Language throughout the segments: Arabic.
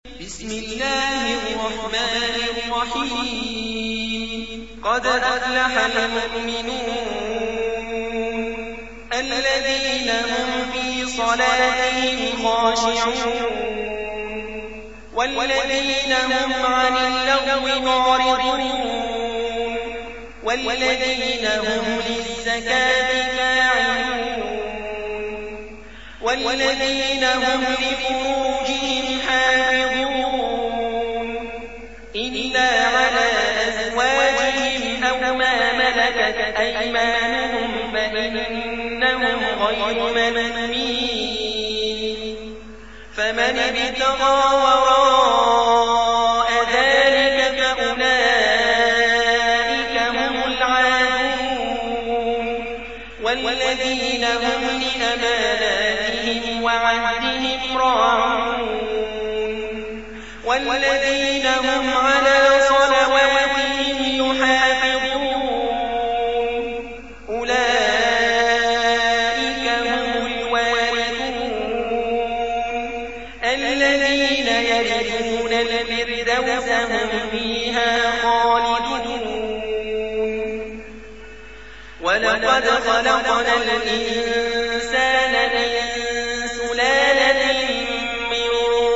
بسم الله الرحمن الرحيم قد أفلح المؤمنون الذين هم في صلاتهم خاشعون والذين هم عن اللغو معرضون والذين هم للزكاة فاعلون والذين هم لفروجهم حافظون إلا على أزواجهم أو ما ملكت أيمانهم فإنهم غير ملومين فمن ابتغى وراء ذلك فأولئك هم العادون والذين هم لأماناتهم وعهدهم راعون والذين هم على صلواتهم يحافظون أولئك هم الوارثون الذين يرثون الفردوس هم فيها خالدون ولقد خلقنا الإنسان من سلالة من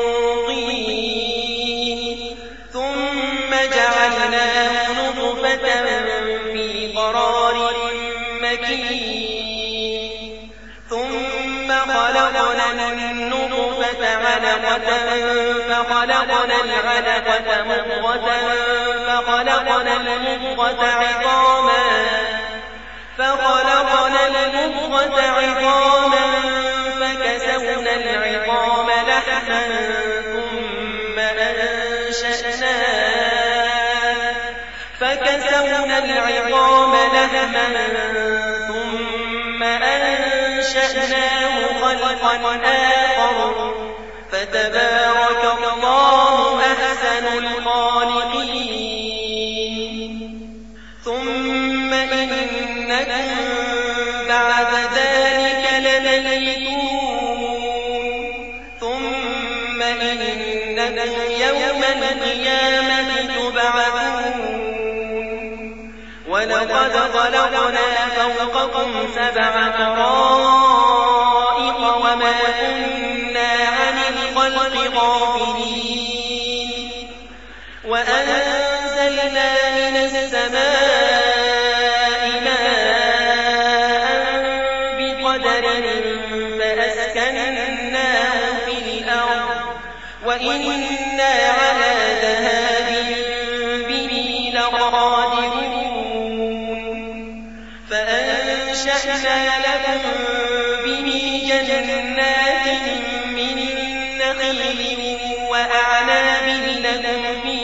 طين ثم جعلناه نطفة في قرار مكين ثم خلقنا النطفة علقة فخلقنا العلقة مضغة فخلقنا المضغة عظاما فكسونا العظام لحما ثم أنشأناه خلقا آخر فتبارك الله أحسن الخالقين ثم إنكم بعد ذلك لميتون ثم إنكم يوم القيامة تبعثون ولقد خلقنا فوقكم 7 طرائق وما كنا عن الخلق غافلين وأنزلنا من السماء ماء بقدر فأسكنناه في الأرض وإنا على ذهاب به لقادرون فأنشأنا لكم به جنات من نخيل وأعناب لكم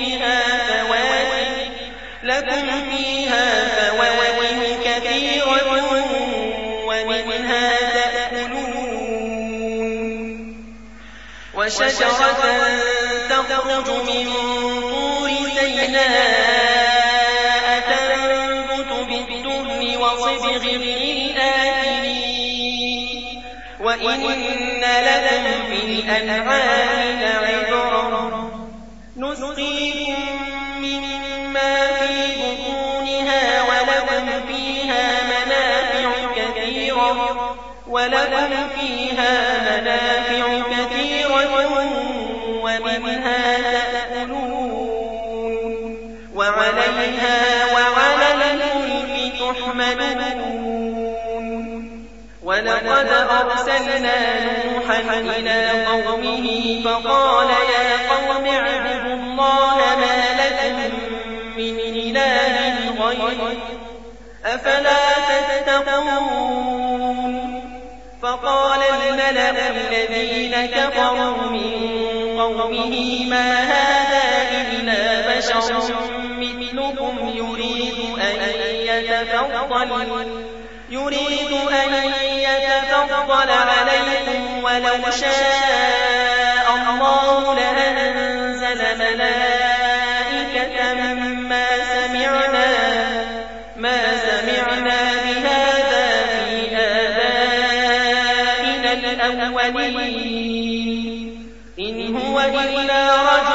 فيها فواكه كثيرة ومنها تأكلون وشجرة تخرج من طور سيناء تنبت بالدهن وصبغ للآكلين وإن لكم في الأنعام لعبرة نسقيكم مما في بطونها ولكم فيها منافع كثيرة ومنها تأكلون وعليها وعلى الفلك تحملون ولقد أرسلنا نوحا إلى قومه فقال يا قوم اعبدوا الله ما لكم من إله غيره أفلا تتقون فقال الملأ الذين كفروا من قومه ما هذا إلا بشر مثلكم يريد أن يتفضل عليكم ولو شاء الله لأنزل ملائكة ما سمعنا بهذا في آبائنا الأولين إن هو إلا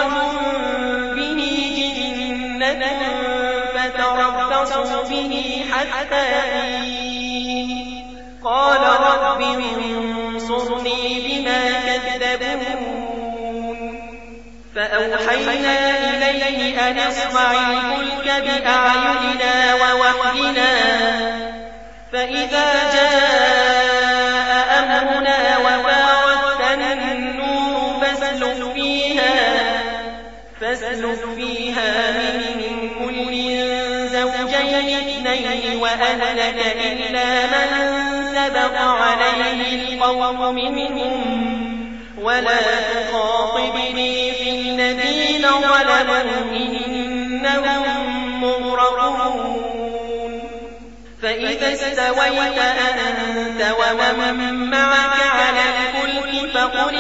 تربصوا به حتى حين قال رب انصرني بما كذبون فأوحينا إليه أن اصنع الفلك بأعيننا ووحينا فإذا جاء أمرنا وفارت النور فاسلك فيها من كل زوجين اثنين وأهلك إلا من سبق عليه القول منهم ولا تخاطبني في الذين ظلموا إنهم مغرقون فإذا استويت أنت ومن معك على الفلك فقل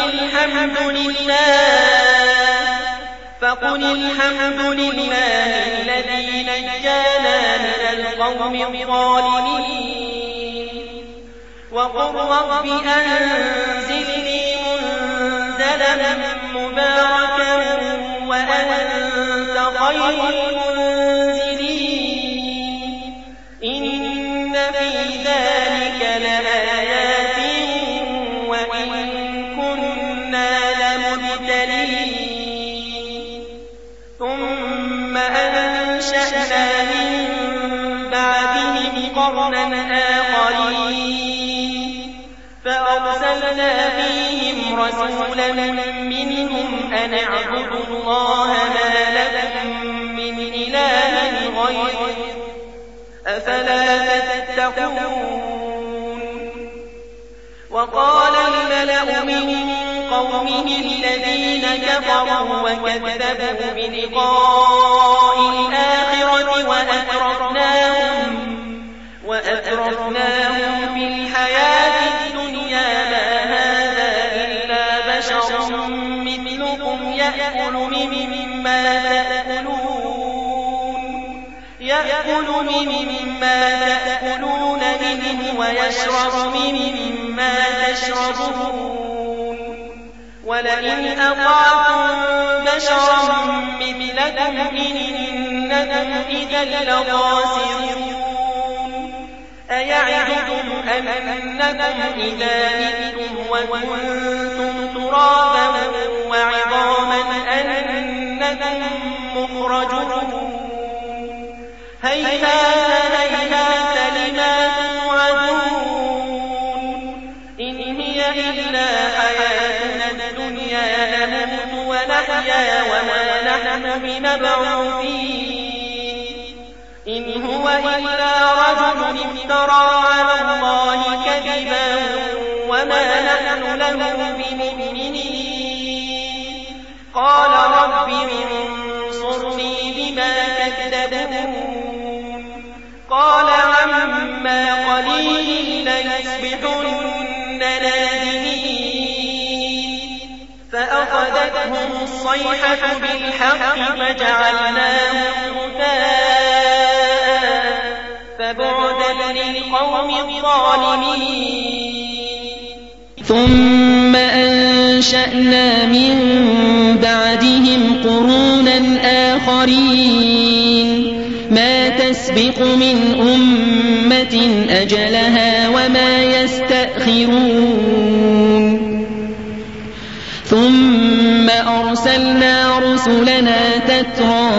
الحمد لله الذي نجانا من القوم الظالمين وقل رب أنزلني منزلا مباركا وأنت خير المنزلين إن في ذلك لآيات وإن كنا لمبتلين ثم أنشأنا من بعدهم قرنا آخرين فأرسلنا فيهم رسولا منهم أن اعبدوا الله ما لكم من إله غيره أفلا تتقون وقال الملأ من قومه الذين كفروا وكذبوا بلقاء الآخرة وأترفناهم في الحياة الدنيا ما هذا إلا بشر مثلكم يأكل مما تأكلون منه ويشرب مما تشربون ولئن أطعتم بشرا مثلكم إنكم إذا لخاسرون أيعدكم أنكم إذا متم وكنتم ترابا وعظاما أنكم مخرجون هيهات لما توعدون إن هي إلا حياتنا الدنيا نموت ونحيا وما نحن بمبعوثين إن هو إلا رجل افترى على الله كذبا وما نحن له بمؤمنين قال رب انصرني بما كذبون قال عما قليل ليصبحن نادمين فأخذتهم الصيحة بالحق فجعلناهم غثاء فبعدا للقوم الظالمين ثم أنشأنا من بعدهم قرونا آخرين ما تسبق من أمة أجلها وما يستأخرون ثم أرسلنا رسلنا تترى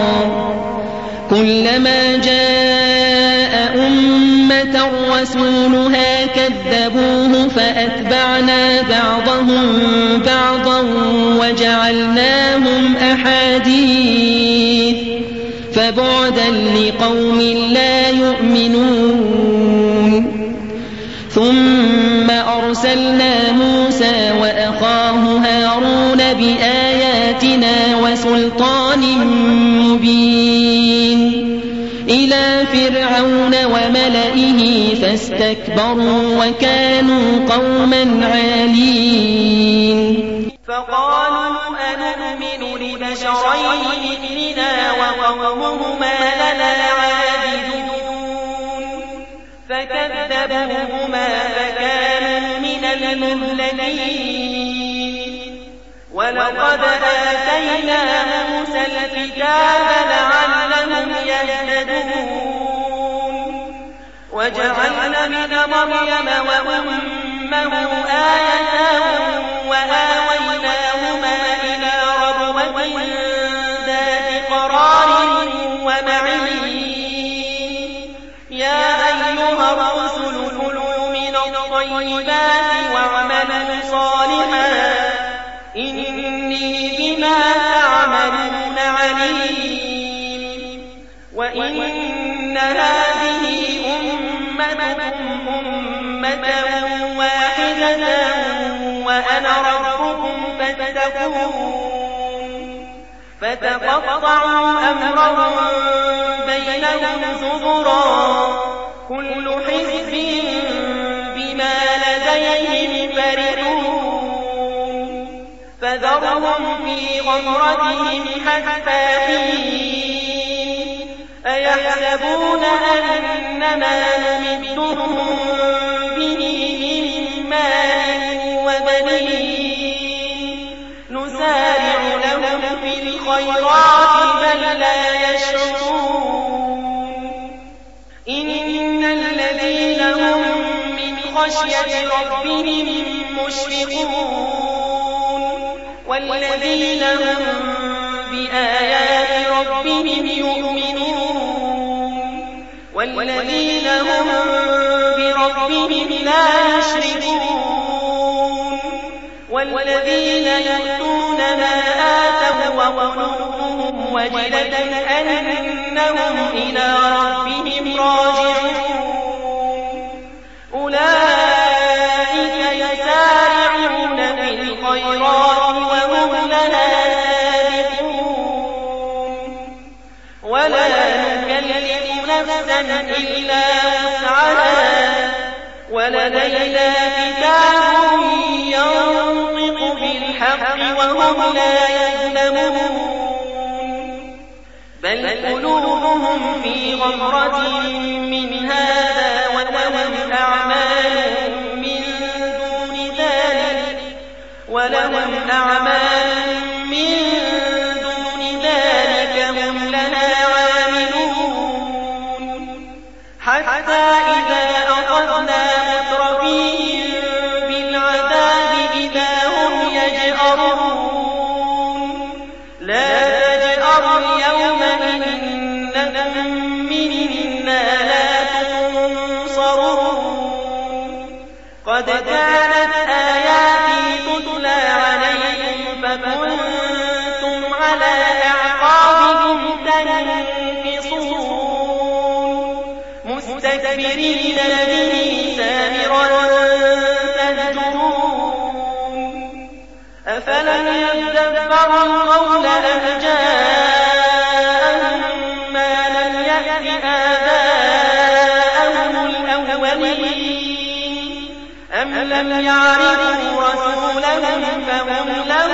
كلما جاء أمة رسولها كذبوه فأتبعنا بعضهم بعضا وجعلناهم أحاديث فبعدا لقوم لا يؤمنون ثم أرسلنا موسى وأخاه هارون بآياتنا وسلطان مبين إلى فرعون وملئه فاستكبروا وكانوا قوما عالين فقالوا أنؤمن لبشرين مثلنا وقومهما لنا عابدون فكذبوهما فكانوا من المهلكين ولقد آتينا موسى الكتاب لعلهم يهتدون ابن مريم وأمه آية وآويناهما إلى ربوة ذات قرار ومعين يا أيها الرسل كلوا من الطيبات واعملوا صالحا إني بما تعملون عليم وإن هذه أمتكم أمة واحدة وأنا ربكم فاتقون فتقطعوا أمرهم بينهم زبرا كل حزب بما لديهم فرحون فذرهم في غمرتهم حتى حين أيحسبون أنما نمدهم به من مال وبنين نسارع لهم في الخيرات بل لا يشعرون إن الذين هم من خشية ربهم مشفقون والذين هم بآيات ربهم يؤمنون والذين هم بربهم لا يشركون والذين يؤتون ما آتوا وقلوبهم وجلة أنهم إلى ربهم راجعون أولئك يسارعون في الخيرات وهم لها سابقون ولا نكلف نفسا إلا وسعها ولدينا كتاب ينطق بالحق وهم لا يظلمون بل قلوبهم في غمرة من هذا ولهم أعمال من دون ذلك هم لها عاملون حتى إذا أخذنا مترفيهم بالعذاب إذا هم يجأرون لا تجأروا اليوم إنكم منا لا تنصرون قد كانت آياتي تتلى عليكم فكنتم على أعقابكم تنكصون مستكبرين به سامرا تهجرون أفلم يدبروا القول أم جاءهم ما لم يأت آباءهم الأولين أم لم يعرفوا رسولهم فهم له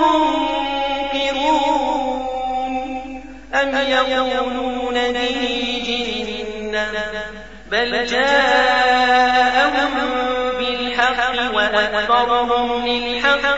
منكرون أم يقولون به جنة بل جاءهم بالحق وأكثرهم للحق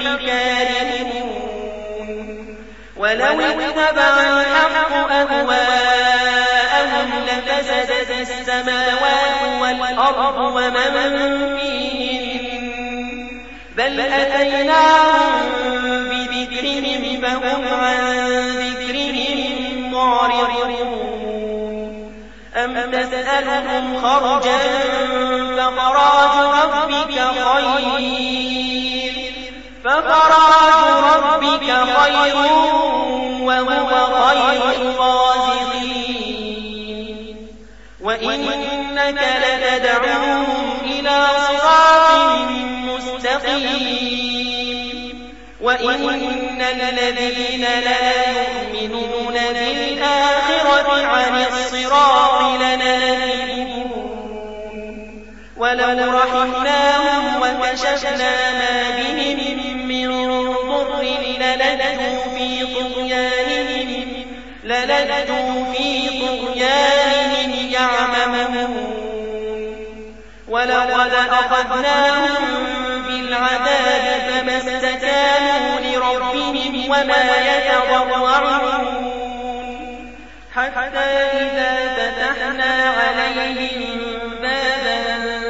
كارهون ولو اتبع الحق أهواءهم لفسدت السماوات والأرض ومن فيهن بل أتيناهم بذكرهم فهم عن ذكرهم معرضون أم تسألهم خرجا فخراج ربك خير وهو خير الرازقين وإنك لتدعوهم إلى صراط مستقيم وإن الذين لا يؤمنون بالآخرة عن الصراط لناكبون ولو رحمناهم وكشفنا ما بهم من ضر للجوا في طغيانهم يعمهون ولقد أخذناهم بالعذاب فما استكانوا لربهم وما يتضرعون حتى إذا فتحنا عليهم بابا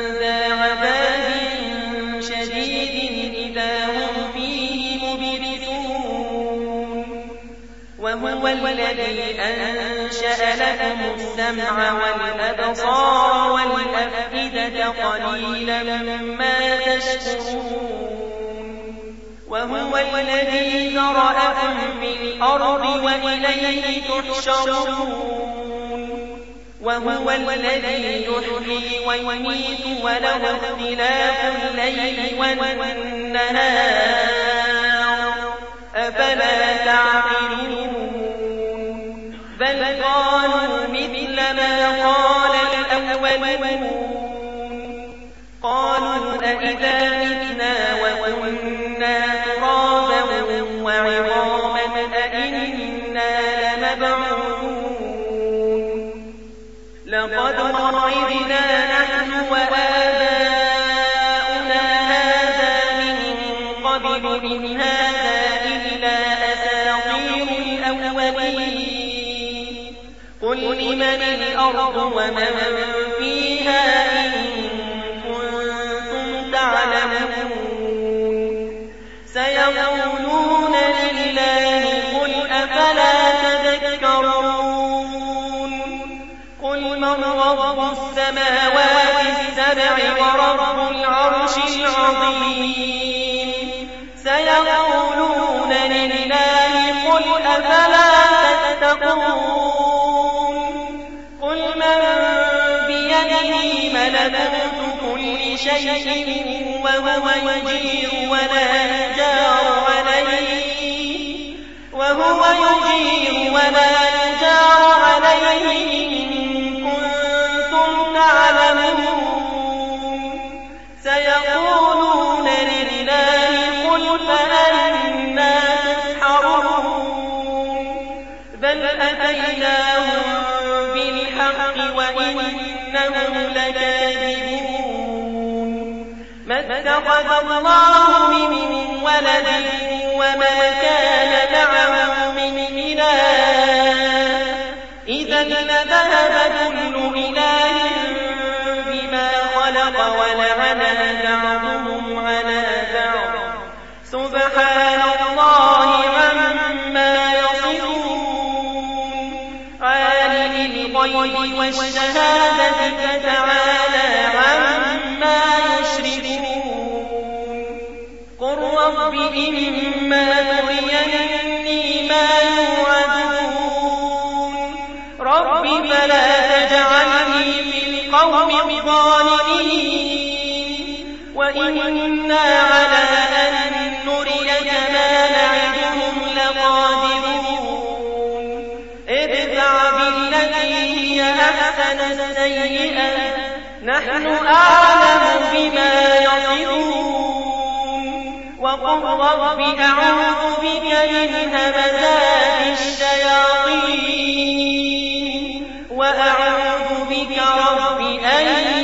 وهو الذي أنشأ لكم السمع والأبصار والأفئدة قليلا ما تشكرون وهو الذي ذرأكم في الأرض وإليه تحشرون وهو الذي يحيي ويميت وله اختلاف الليل والنهار أفلا تعقلون بل قالوا مثل ما قال الأولون قالوا أئذا متنا وكنا ترابا وعظاما أئنا لمبعوثون لقد وعدنا نحن وآباؤنا هذا من قبل إن هذا إلا أساطير الأولين قل لمن الأرض ومن فيها إن كنتم تعلمون سيقولون لله قل أفلا تذكرون قل من رب السماوات السبع ورب العرش العظيم سيقولون لله قل أفلا تتقون قل من بيده ملكوت كل شيء وهو يجير ولا يجار عليه إن كنتم تعلمون سيقولون لله قل فأنا تسحرون بل أتيناهم بالحق وإنهم لكاذبون ما اتخذ الله من ولد وما كان معه من إله إذا لذهب كل إله بما خلق ولعلى بعضهم على بعض سبحان الله عما يصفون عالم الغيب والشهادة فتعالى عما يشركون قل رب إما تريني ما يوعدون رب فلا تجعلني في القوم الظالمين وإنا على أن نريك ما نعدهم لقادرون ادفع بالتي هي أحسن السيئة نحن أعلم بما يصفون وقل رب أعوذ بك من همزات الشياطين وأعوذ بك رب أن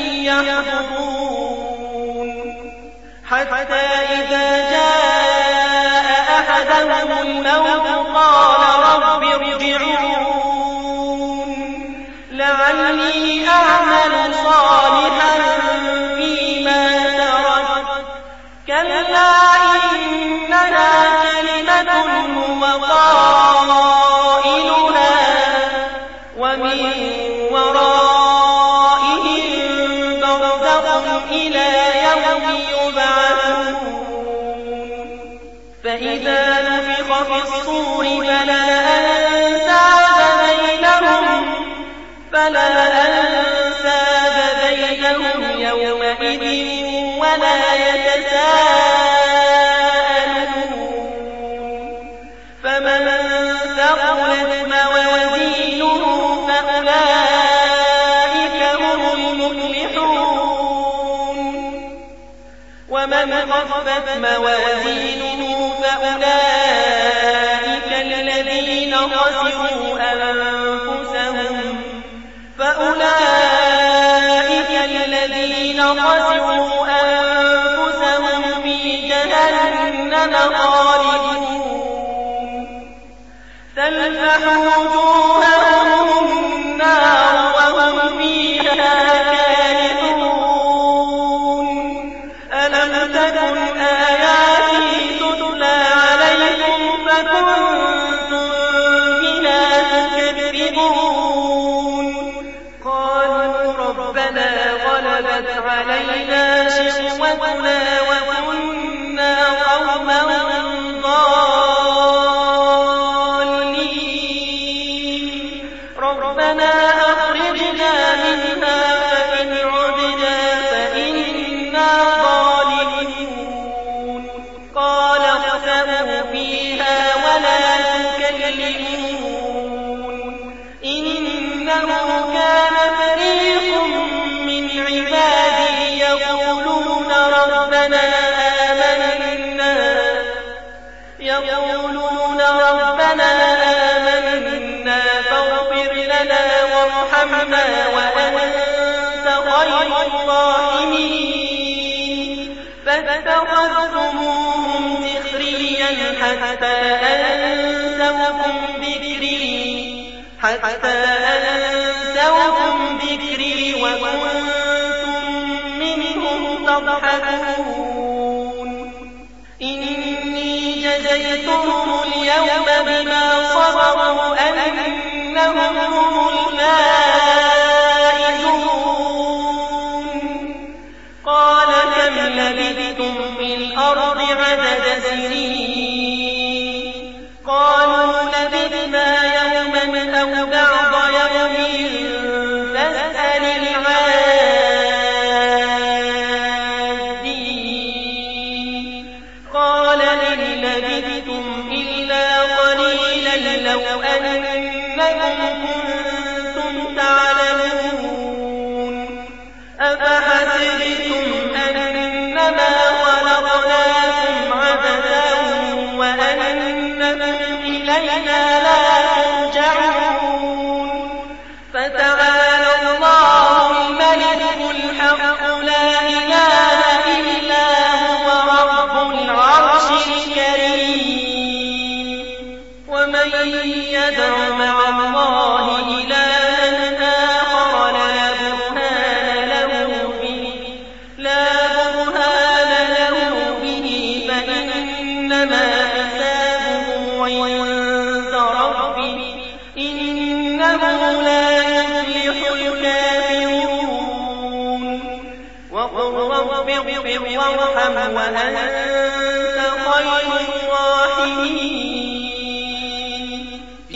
يحضرون حتى إذا جاء أحدهم الموت قال رب ارجعون لعلي أعمل صالحا فيما ترك كلا إنها كلمة هو قائلها ومن ورائهم برزخ إلى يوم يبعثون فإذا نفخ في الصور فلا أنساب بينهم يومئذ ولا يتساءلون فمن ثقلت موازينه فأولئك هم المفلحون ومن خفت موازينه فأولئك الذين خسروا أنفسهم في جهنم خالدون تلفح وجوههم النار وهم فيها كالحون ألم تكن آياتي تتلى عليكم فكنتم غلبت علينا شقوتنا وكنا قوما ضالين ربنا أخرجنا منها فإن عدنا فإنا ظالمون قال اخسئوا فيها ولا تكلمون إنه كان فريق من عبادي يقولون ربنا آمنا فاغفر لنا وارحمنا وأنت خير الراحمين فاتخذتموهم سخريا حتى أنسوكم ذكري وكنتم منهم تضحكون إني جزيتهم اليوم بما صبروا أنهم هم الفائزون قال كم لبثتم في الأرض عدد سنين قالوا لبثنا يوما أو بعض يوم فاسأل العادين قال إن لبثتم إلا قليلا لو أنكم كنتم تعلمون أفحسبتم أنما خلقناكم عبثا وأنكم إلينا لا ترجعون فتعالى الله الملك الحق لا إله إلا هو رب العرش الكريم ومن يدع مع الله إلها آخر لا برهان له به فإنما حسابه عند ربه إنه لا يفلح الكافرون وقل رب اغفر وارحم وأنت خير